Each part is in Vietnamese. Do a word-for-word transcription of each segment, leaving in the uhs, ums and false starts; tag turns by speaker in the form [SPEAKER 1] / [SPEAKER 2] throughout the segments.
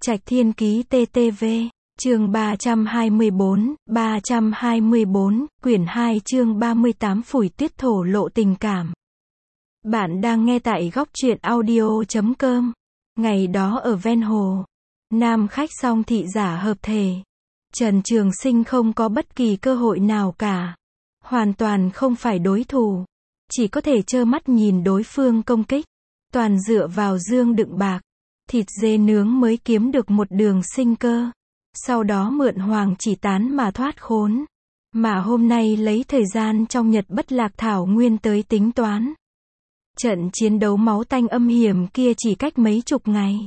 [SPEAKER 1] Trạch Thiên Ký tê tê vê, chương ba trăm hai mươi bốn, ba trăm hai mươi bốn, quyển hai chương ba mươi tám Phủi Tuyết thổ lộ tình cảm. Bạn đang nghe tại góc truyện audio chấm com. Ngày đó ở ven hồ, nam khách song thị giả hợp thể. Trần Trường Sinh không có bất kỳ cơ hội nào cả. Hoàn toàn không phải đối thủ. Chỉ có thể trơ mắt nhìn đối phương công kích. Toàn dựa vào dương đựng bạc, thịt dê nướng mới kiếm được một đường sinh cơ. Sau đó mượn hoàng chỉ tán mà thoát khốn. Mà hôm nay lấy thời gian trong Nhật Bất Lạc Thảo Nguyên tới tính toán. Trận chiến đấu máu tanh âm hiểm kia chỉ cách mấy chục ngày.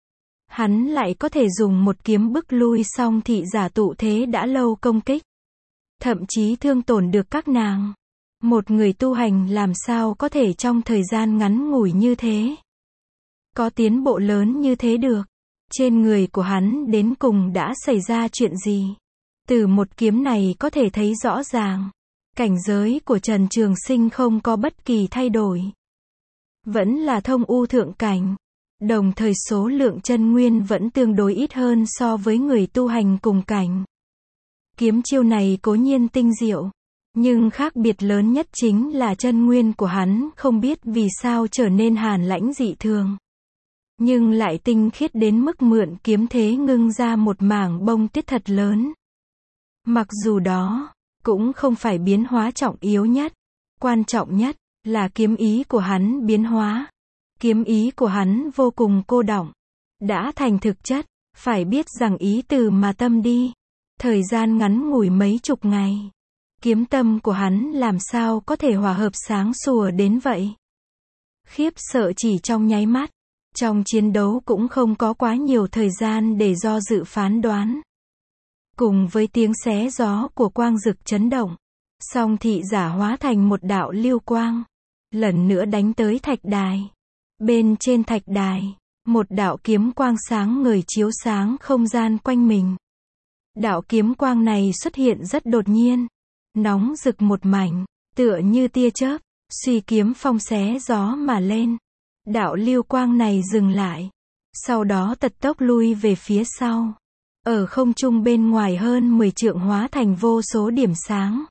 [SPEAKER 1] Hắn lại có thể dùng một kiếm bức lui song thị giả tụ thế đã lâu công kích. Thậm chí thương tổn được các nàng. Một người tu hành làm sao có thể trong thời gian ngắn ngủi như thế có tiến bộ lớn như thế được. Trên người của hắn đến cùng đã xảy ra chuyện gì? Từ một kiếm này có thể thấy rõ ràng. Cảnh giới của Trần Trường Sinh không có bất kỳ thay đổi. Vẫn là thông u thượng cảnh. Đồng thời số lượng chân nguyên vẫn tương đối ít hơn so với người tu hành cùng cảnh. Kiếm chiêu này cố nhiên tinh diệu. Nhưng khác biệt lớn nhất chính là chân nguyên của hắn không biết vì sao trở nên hàn lãnh dị thường. Nhưng lại tinh khiết đến mức mượn kiếm thế ngưng ra một mảng bông tuyết thật lớn. Mặc dù đó, cũng không phải biến hóa trọng yếu nhất. Quan trọng nhất, là kiếm ý của hắn biến hóa. Kiếm ý của hắn vô cùng cô đọng. Đã thành thực chất, phải biết rằng ý từ mà tâm đi. Thời gian ngắn ngủi mấy chục ngày. Kiếm tâm của hắn làm sao có thể hòa hợp sáng sủa đến vậy? Khiếp sợ chỉ trong nháy mắt. Trong chiến đấu cũng không có quá nhiều thời gian để do dự phán đoán. Cùng với tiếng xé gió của quang dực chấn động, song thị giả hóa thành một đạo lưu quang, lần nữa đánh tới thạch đài. Bên trên thạch đài, một đạo kiếm quang sáng ngời chiếu sáng không gian quanh mình. Đạo kiếm quang này xuất hiện rất đột nhiên, nóng rực một mảnh, tựa như tia chớp, suy kiếm phong xé gió mà lên. Đạo lưu quang này dừng lại, sau đó tật tốc lui về phía sau. Ở không trung bên ngoài hơn mười trượng hóa thành vô số điểm sáng.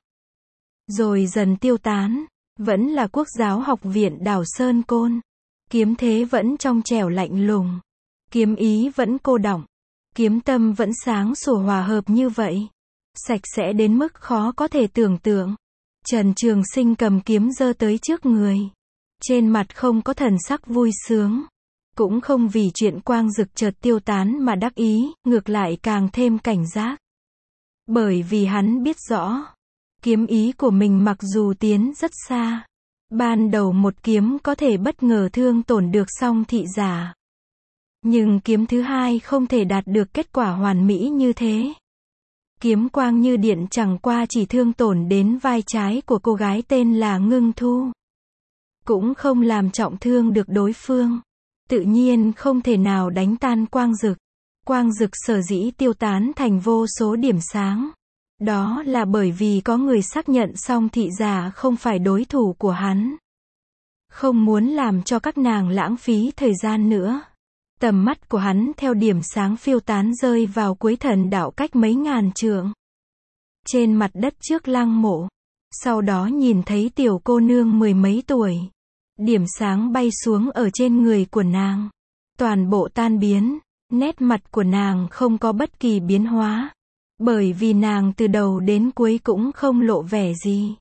[SPEAKER 1] Rồi dần tiêu tán, vẫn là Quốc giáo học viện Đảo Sơn Côn. Kiếm thế vẫn trong trẻo lạnh lùng. Kiếm ý vẫn cô đọng. Kiếm tâm vẫn sáng sủa hòa hợp như vậy. Sạch sẽ đến mức khó có thể tưởng tượng. Trần Trường Sinh cầm kiếm giơ tới trước người. Trên mặt không có thần sắc vui sướng. Cũng không vì chuyện quang dực chợt tiêu tán mà đắc ý, ngược lại càng thêm cảnh giác. Bởi vì hắn biết rõ, kiếm ý của mình mặc dù tiến rất xa. Ban đầu một kiếm có thể bất ngờ thương tổn được song thị giả. Nhưng kiếm thứ hai không thể đạt được kết quả hoàn mỹ như thế. Kiếm quang như điện chẳng qua chỉ thương tổn đến vai trái của cô gái tên là Ngưng Thu. Cũng không làm trọng thương được đối phương. Tự nhiên không thể nào đánh tan quang dực. Quang dực sở dĩ tiêu tán thành vô số điểm sáng. Đó là bởi vì có người xác nhận song thị giả không phải đối thủ của hắn. Không muốn làm cho các nàng lãng phí thời gian nữa. Tầm mắt của hắn theo điểm sáng phiêu tán rơi vào cuối thần đạo cách mấy ngàn trượng. Trên mặt đất trước lăng mộ. Sau đó nhìn thấy tiểu cô nương mười mấy tuổi. Điểm sáng bay xuống ở trên người của nàng. Toàn bộ tan biến. Nét mặt của nàng không có bất kỳ biến hóa. Bởi vì nàng từ đầu đến cuối cũng không lộ vẻ gì.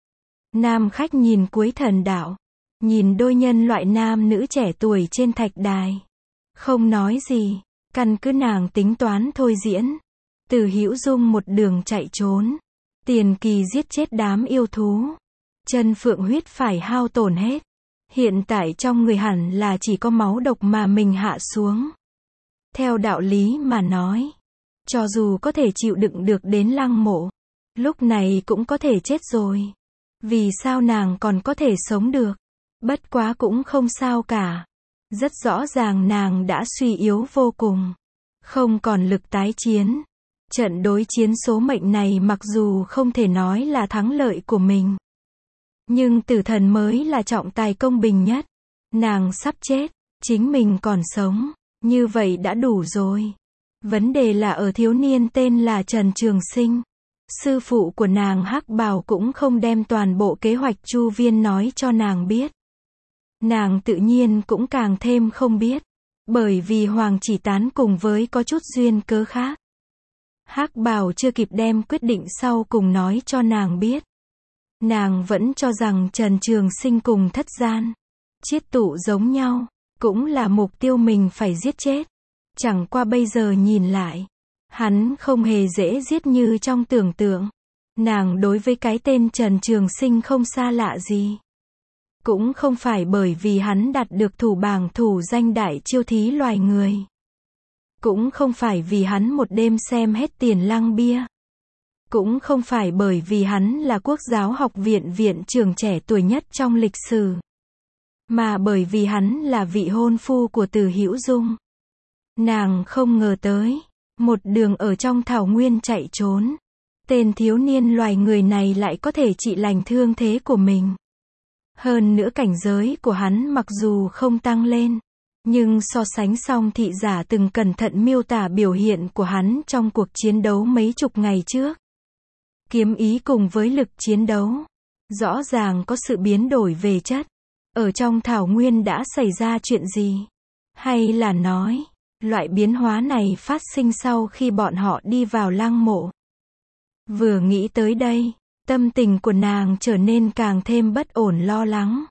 [SPEAKER 1] Nam khách nhìn cuối thần đạo. Nhìn đôi nhân loại nam nữ trẻ tuổi trên thạch đài. Không nói gì. Căn cứ nàng tính toán thôi diễn. Từ Hữu Dung một đường chạy trốn. Tiền kỳ giết chết đám yêu thú. Chân phượng huyết phải hao tổn hết. Hiện tại trong người hẳn là chỉ có máu độc mà mình hạ xuống. Theo đạo lý mà nói, cho dù có thể chịu đựng được đến lăng mộ, lúc này cũng có thể chết rồi. Vì sao nàng còn có thể sống được? Bất quá cũng không sao cả. Rất rõ ràng nàng đã suy yếu vô cùng. Không còn lực tái chiến. Trận đối chiến số mệnh này mặc dù không thể nói là thắng lợi của mình. Nhưng tử thần mới là trọng tài công bình nhất. Nàng sắp chết, chính mình còn sống. Như vậy đã đủ rồi. Vấn đề là ở thiếu niên tên là Trần Trường Sinh. Sư phụ của nàng Hắc Bào cũng không đem toàn bộ kế hoạch Chu Viên nói cho nàng biết. Nàng tự nhiên cũng càng thêm không biết. Bởi vì Hoàng Chỉ Tán cùng với có chút duyên cớ khác. Hắc Bào chưa kịp đem quyết định sau cùng nói cho nàng biết. Nàng vẫn cho rằng Trần Trường Sinh cùng Thất Gian, Chiết Tụ giống nhau, cũng là mục tiêu mình phải giết chết. Chẳng qua bây giờ nhìn lại, hắn không hề dễ giết như trong tưởng tượng. Nàng đối với cái tên Trần Trường Sinh không xa lạ gì. Cũng không phải bởi vì hắn đạt được thủ bảng thủ danh đại chiêu thí loài người. Cũng không phải vì hắn một đêm xem hết Tiền Lăng bia. Cũng không phải bởi vì hắn là Quốc giáo học viện viện trưởng trẻ tuổi nhất trong lịch sử. Mà bởi vì hắn là vị hôn phu của Từ Hữu Dung. Nàng không ngờ tới, một đường ở trong thảo nguyên chạy trốn. Tên thiếu niên loài người này lại có thể trị lành thương thế của mình. Hơn nữa cảnh giới của hắn mặc dù không tăng lên, nhưng so sánh song thị giả từng cẩn thận miêu tả biểu hiện của hắn trong cuộc chiến đấu mấy chục ngày trước. Kiếm ý cùng với lực chiến đấu, rõ ràng có sự biến đổi về chất. Ở trong thảo nguyên đã xảy ra chuyện gì? Hay là nói, loại biến hóa này phát sinh sau khi bọn họ đi vào lăng mộ? Vừa nghĩ tới đây, tâm tình của nàng trở nên càng thêm bất ổn lo lắng.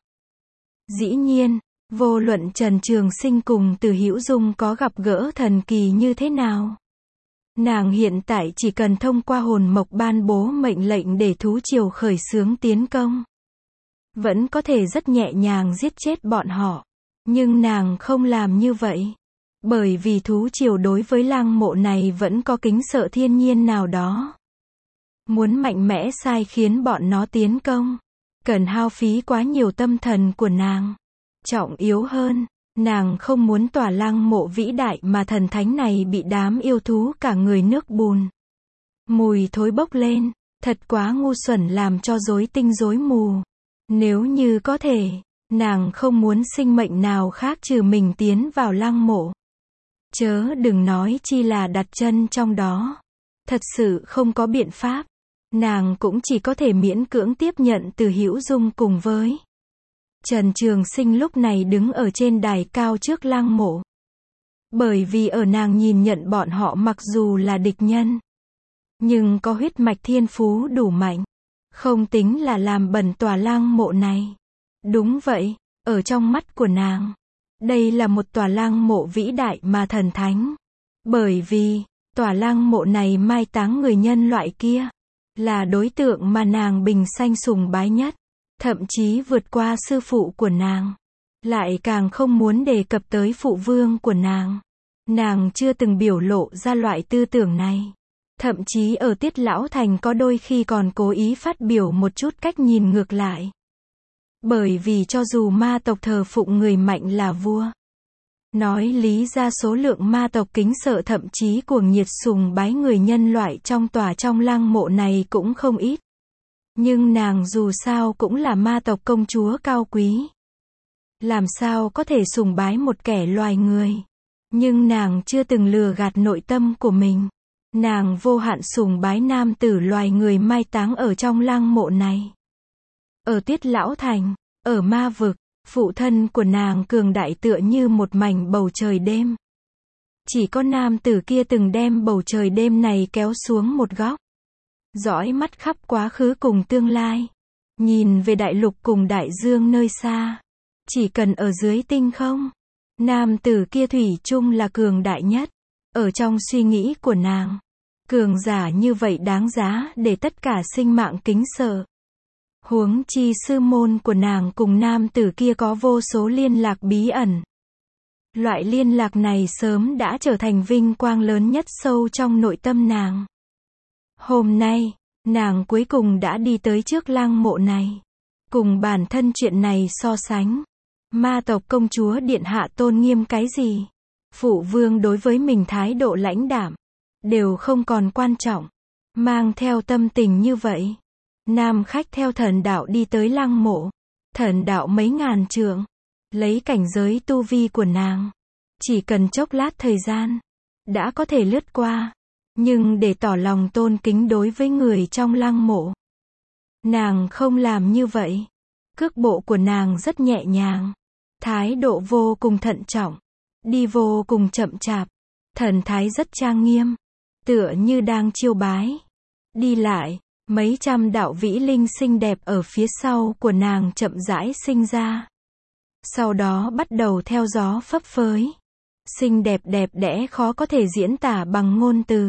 [SPEAKER 1] Dĩ nhiên, vô luận Trần Trường Sinh cùng Từ Hữu Dung có gặp gỡ thần kỳ như thế nào, nàng hiện tại chỉ cần thông qua hồn mộc ban bố mệnh lệnh để thú triều khởi xướng tiến công. Vẫn có thể rất nhẹ nhàng giết chết bọn họ. Nhưng nàng không làm như vậy. Bởi vì thú triều đối với lăng mộ này vẫn có kính sợ thiên nhiên nào đó. Muốn mạnh mẽ sai khiến bọn nó tiến công, cần hao phí quá nhiều tâm thần của nàng. Trọng yếu hơn, nàng không muốn tòa lăng mộ vĩ đại mà thần thánh này bị đám yêu thú cả người nước bùn. Mùi thối bốc lên, thật quá ngu xuẩn làm cho rối tinh rối mù. Nếu như có thể, nàng không muốn sinh mệnh nào khác trừ mình tiến vào lăng mộ. Chớ đừng nói chi là đặt chân trong đó. Thật sự không có biện pháp. Nàng cũng chỉ có thể miễn cưỡng tiếp nhận Từ Hữu Dung cùng với Trần Trường Sinh lúc này đứng ở trên đài cao trước lăng mộ. Bởi vì ở nàng nhìn nhận bọn họ mặc dù là địch nhân, nhưng có huyết mạch thiên phú đủ mạnh. Không tính là làm bẩn tòa lăng mộ này. Đúng vậy, ở trong mắt của nàng, đây là một tòa lăng mộ vĩ đại mà thần thánh. Bởi vì, tòa lăng mộ này mai táng người nhân loại kia, là đối tượng mà nàng bình sanh sùng bái nhất. Thậm chí vượt qua sư phụ của nàng. Lại càng không muốn đề cập tới phụ vương của nàng. Nàng chưa từng biểu lộ ra loại tư tưởng này. Thậm chí ở Tiết Lão Thành có đôi khi còn cố ý phát biểu một chút cách nhìn ngược lại. Bởi vì cho dù ma tộc thờ phụng người mạnh là vua, nói lý ra số lượng ma tộc kính sợ thậm chí cuồng nhiệt sùng bái người nhân loại trong tòa trong lăng mộ này cũng không ít. Nhưng nàng dù sao cũng là ma tộc công chúa cao quý. Làm sao có thể sùng bái một kẻ loài người. Nhưng nàng chưa từng lừa gạt nội tâm của mình. Nàng vô hạn sùng bái nam tử loài người mai táng ở trong lăng mộ này. Ở Tiết Lão Thành, ở ma vực, phụ thân của nàng cường đại tựa như một mảnh bầu trời đêm. Chỉ có nam tử kia từng đem bầu trời đêm này kéo xuống một góc. Dõi mắt khắp quá khứ cùng tương lai. Nhìn về đại lục cùng đại dương nơi xa. Chỉ cần ở dưới tinh không, nam tử kia thủy chung là cường đại nhất. Ở trong suy nghĩ của nàng, cường giả như vậy đáng giá để tất cả sinh mạng kính sợ. Huống chi sư môn của nàng cùng nam tử kia có vô số liên lạc bí ẩn. Loại liên lạc này sớm đã trở thành vinh quang lớn nhất sâu trong nội tâm nàng. Hôm nay, nàng cuối cùng đã đi tới trước lăng mộ này. Cùng bản thân chuyện này so sánh, ma tộc công chúa điện hạ tôn nghiêm cái gì? Phụ vương đối với mình thái độ lãnh đạm, đều không còn quan trọng. Mang theo tâm tình như vậy, nam khách theo thần đạo đi tới lăng mộ. Thần đạo mấy ngàn trượng, lấy cảnh giới tu vi của nàng, Chỉ cần chốc lát thời gian, đã có thể lướt qua. Nhưng để tỏ lòng tôn kính đối với người trong lăng mộ, nàng không làm như vậy. Cước bộ của nàng rất nhẹ nhàng, thái độ vô cùng thận trọng, đi vô cùng chậm chạp, thần thái rất trang nghiêm, tựa như đang chiêu bái. Đi lại, mấy trăm đạo vĩ linh xinh đẹp ở phía sau của nàng chậm rãi sinh ra. Sau đó bắt đầu theo gió phấp phới. Xinh đẹp đẹp đẽ khó có thể diễn tả bằng ngôn từ.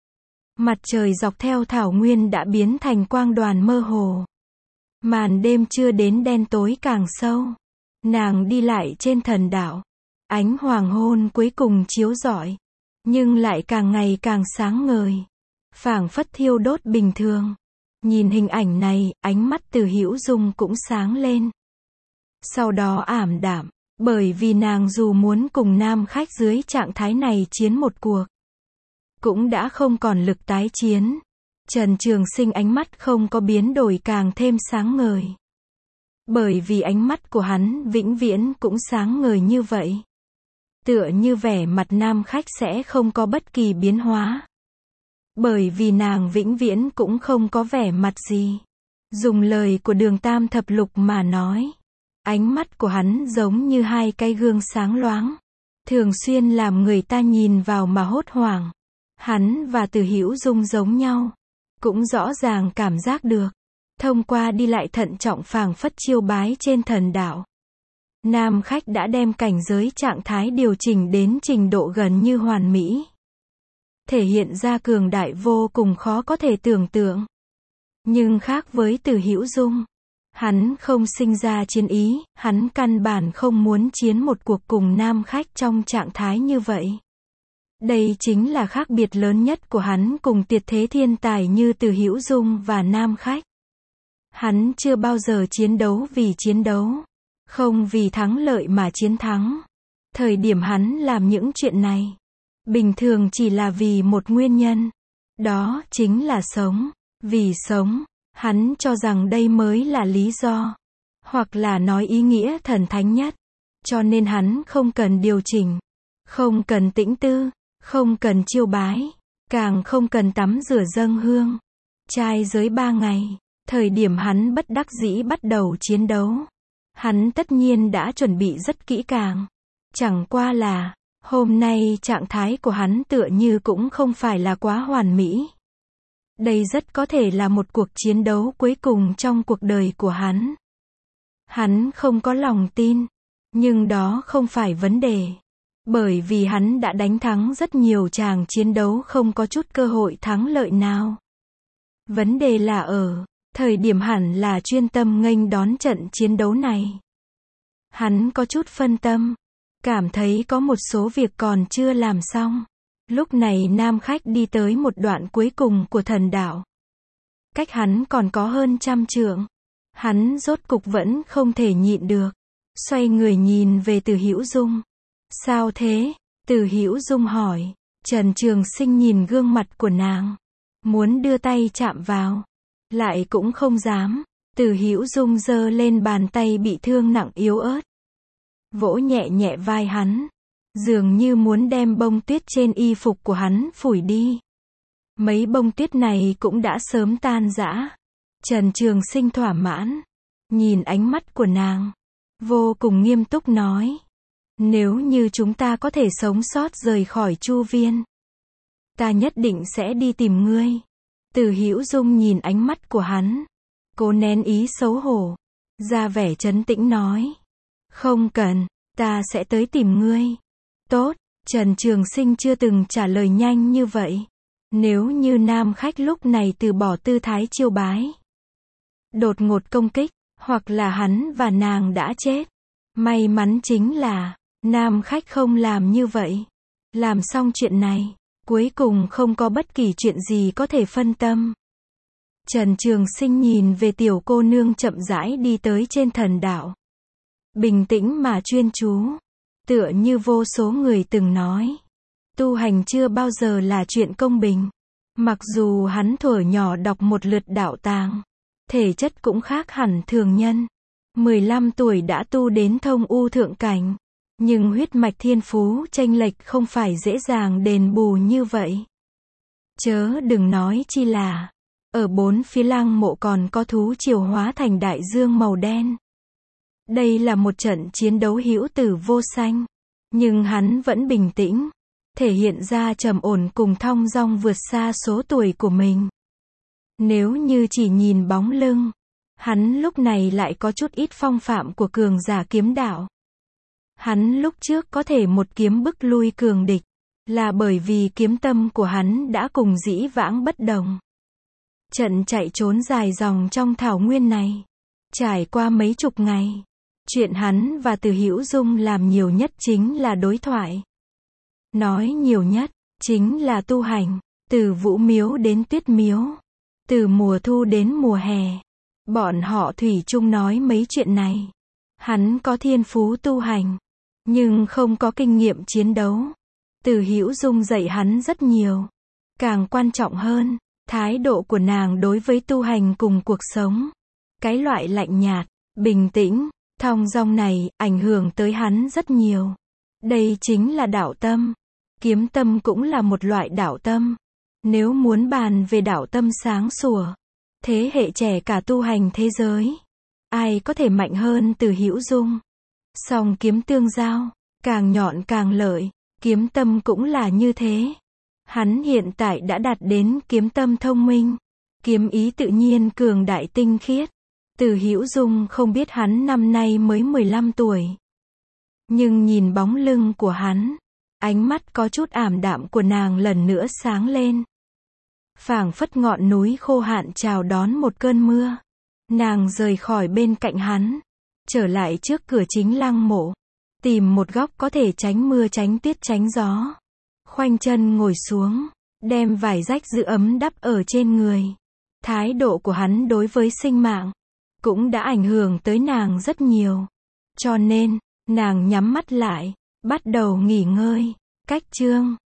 [SPEAKER 1] Mặt trời dọc theo thảo nguyên đã biến thành quang đoàn mơ hồ. Màn đêm chưa đến đen tối càng sâu. Nàng đi lại trên thần đảo. Ánh hoàng hôn cuối cùng chiếu rọi, nhưng lại càng ngày càng sáng ngời, phảng phất thiêu đốt bình thường. Nhìn hình ảnh này, ánh mắt Từ Hữu Dung cũng sáng lên. Sau đó ảm đạm, bởi vì nàng dù muốn cùng nam khách dưới trạng thái này chiến một cuộc, cũng đã không còn lực tái chiến. Trần Trường Sinh ánh mắt không có biến đổi càng thêm sáng ngời. Bởi vì ánh mắt của hắn vĩnh viễn cũng sáng ngời như vậy. Tựa như vẻ mặt nam khách sẽ không có bất kỳ biến hóa. Bởi vì nàng vĩnh viễn cũng không có vẻ mặt gì. Dùng lời của Đường Tam Thập Lục mà nói, ánh mắt của hắn giống như hai cái gương sáng loáng, thường xuyên làm người ta nhìn vào mà hốt hoảng. Hắn và Từ Hữu Dung giống nhau, cũng rõ ràng cảm giác được, thông qua đi lại thận trọng phảng phất chiêu bái trên thần đạo, nam khách đã đem cảnh giới trạng thái điều chỉnh đến trình độ gần như hoàn mỹ, thể hiện ra cường đại vô cùng khó có thể tưởng tượng. Nhưng khác với Từ Hữu Dung, hắn không sinh ra chiến ý, hắn căn bản không muốn chiến một cuộc cùng nam khách trong trạng thái như vậy. Đây chính là khác biệt lớn nhất của hắn cùng tuyệt thế thiên tài như Từ Hữu Dung và nam khách. Hắn chưa bao giờ chiến đấu vì chiến đấu, không vì thắng lợi mà chiến thắng. Thời điểm hắn làm những chuyện này, bình thường chỉ là vì một nguyên nhân, đó chính là sống. Vì sống, hắn cho rằng đây mới là lý do, hoặc là nói ý nghĩa thần thánh nhất. Cho nên hắn không cần điều chỉnh, không cần tĩnh tư, không cần chiêu bái, càng không cần tắm rửa dâng hương. Trai giới ba ngày, thời điểm hắn bất đắc dĩ bắt đầu chiến đấu, hắn tất nhiên đã chuẩn bị rất kỹ càng. Chẳng qua là, hôm nay trạng thái của hắn tựa như cũng không phải là quá hoàn mỹ. Đây rất có thể là một cuộc chiến đấu cuối cùng trong cuộc đời của hắn. Hắn không có lòng tin, nhưng đó không phải vấn đề. Bởi vì hắn đã đánh thắng rất nhiều tràng chiến đấu không có chút cơ hội thắng lợi nào. Vấn đề là ở, thời điểm hẳn là chuyên tâm nghênh đón trận chiến đấu này. Hắn có chút phân tâm, cảm thấy có một số việc còn chưa làm xong. Lúc này nam khách đi tới một đoạn cuối cùng của thần đạo. Cách hắn còn có hơn trăm trượng. Hắn rốt cục vẫn không thể nhịn được. Xoay người nhìn về Từ Hữu Dung. Sao thế? Từ Hữu Dung hỏi. Trần Trường Sinh nhìn gương mặt của nàng, muốn đưa tay chạm vào, lại cũng không dám. Từ Hữu Dung giơ lên bàn tay bị thương nặng yếu ớt, vỗ nhẹ nhẹ vai hắn, dường như muốn đem bông tuyết trên y phục của hắn phủi đi. Mấy bông tuyết này cũng đã sớm tan rã. Trần Trường Sinh thỏa mãn, nhìn ánh mắt của nàng, vô cùng nghiêm túc nói. Nếu như chúng ta có thể sống sót rời khỏi Chu Viên, ta nhất định sẽ đi tìm ngươi. Từ Hữu Dung nhìn ánh mắt của hắn, cố nén ý xấu hổ, ra vẻ trấn tĩnh nói. Không cần, ta sẽ tới tìm ngươi. Tốt, Trần Trường Sinh chưa từng trả lời nhanh như vậy. Nếu như nam khách lúc này từ bỏ tư thái chiêu bái, đột ngột công kích, hoặc là hắn và nàng đã chết. May mắn chính là, nam khách không làm như vậy. Làm xong chuyện này, cuối cùng không có bất kỳ chuyện gì có thể phân tâm. Trần Trường Sinh nhìn về tiểu cô nương chậm rãi đi tới trên thần đạo. Bình tĩnh mà chuyên chú. Tựa như vô số người từng nói, tu hành chưa bao giờ là chuyện công bình. Mặc dù hắn thuở nhỏ đọc một lượt đạo tàng, thể chất cũng khác hẳn thường nhân. mười lăm tuổi đã tu đến thông u thượng cảnh. Nhưng huyết mạch thiên phú chênh lệch không phải dễ dàng đền bù như vậy. Chớ đừng nói chi là, ở bốn phía lăng mộ còn có thú triều hóa thành đại dương màu đen. Đây là một trận chiến đấu hữu tử vô sanh. Nhưng hắn vẫn bình tĩnh, thể hiện ra trầm ổn cùng thong dong vượt xa số tuổi của mình. Nếu như chỉ nhìn bóng lưng, hắn lúc này lại có chút ít phong phạm của cường giả kiếm đạo. Hắn lúc trước có thể một kiếm bức lui cường địch, là bởi vì kiếm tâm của hắn đã cùng dĩ vãng bất đồng. Trận chạy trốn dài dòng trong thảo nguyên này, trải qua mấy chục ngày, chuyện hắn và Từ Hữu Dung làm nhiều nhất chính là đối thoại. Nói nhiều nhất, chính là tu hành, từ Vũ Miếu đến Tuyết Miếu, từ mùa thu đến mùa hè. Bọn họ thủy chung nói mấy chuyện này. Hắn có thiên phú tu hành, nhưng không có kinh nghiệm chiến đấu. Từ Hữu Dung dạy hắn rất nhiều. Càng quan trọng hơn, thái độ của nàng đối với tu hành cùng cuộc sống. Cái loại lạnh nhạt, bình tĩnh, thong dong này, ảnh hưởng tới hắn rất nhiều. Đây chính là đạo tâm. Kiếm tâm cũng là một loại đạo tâm. Nếu muốn bàn về đạo tâm sáng sủa, thế hệ trẻ cả tu hành thế giới, ai có thể mạnh hơn Từ Hữu Dung. Song kiếm tương giao, càng nhọn càng lợi, kiếm tâm cũng là như thế. Hắn hiện tại đã đạt đến kiếm tâm thông minh, kiếm ý tự nhiên cường đại tinh khiết. Từ Hữu Dung không biết hắn năm nay mới mười lăm tuổi. Nhưng nhìn bóng lưng của hắn, ánh mắt có chút ảm đạm của nàng lần nữa sáng lên. Phảng phất ngọn núi khô hạn chào đón một cơn mưa. Nàng rời khỏi bên cạnh hắn, trở lại trước cửa chính lăng mộ, tìm một góc có thể tránh mưa tránh tuyết tránh gió. Khoanh chân ngồi xuống, đem vải rách giữ ấm đắp ở trên người. Thái độ của hắn đối với sinh mạng cũng đã ảnh hưởng tới nàng rất nhiều. Cho nên, nàng nhắm mắt lại, bắt đầu nghỉ ngơi. Cách chương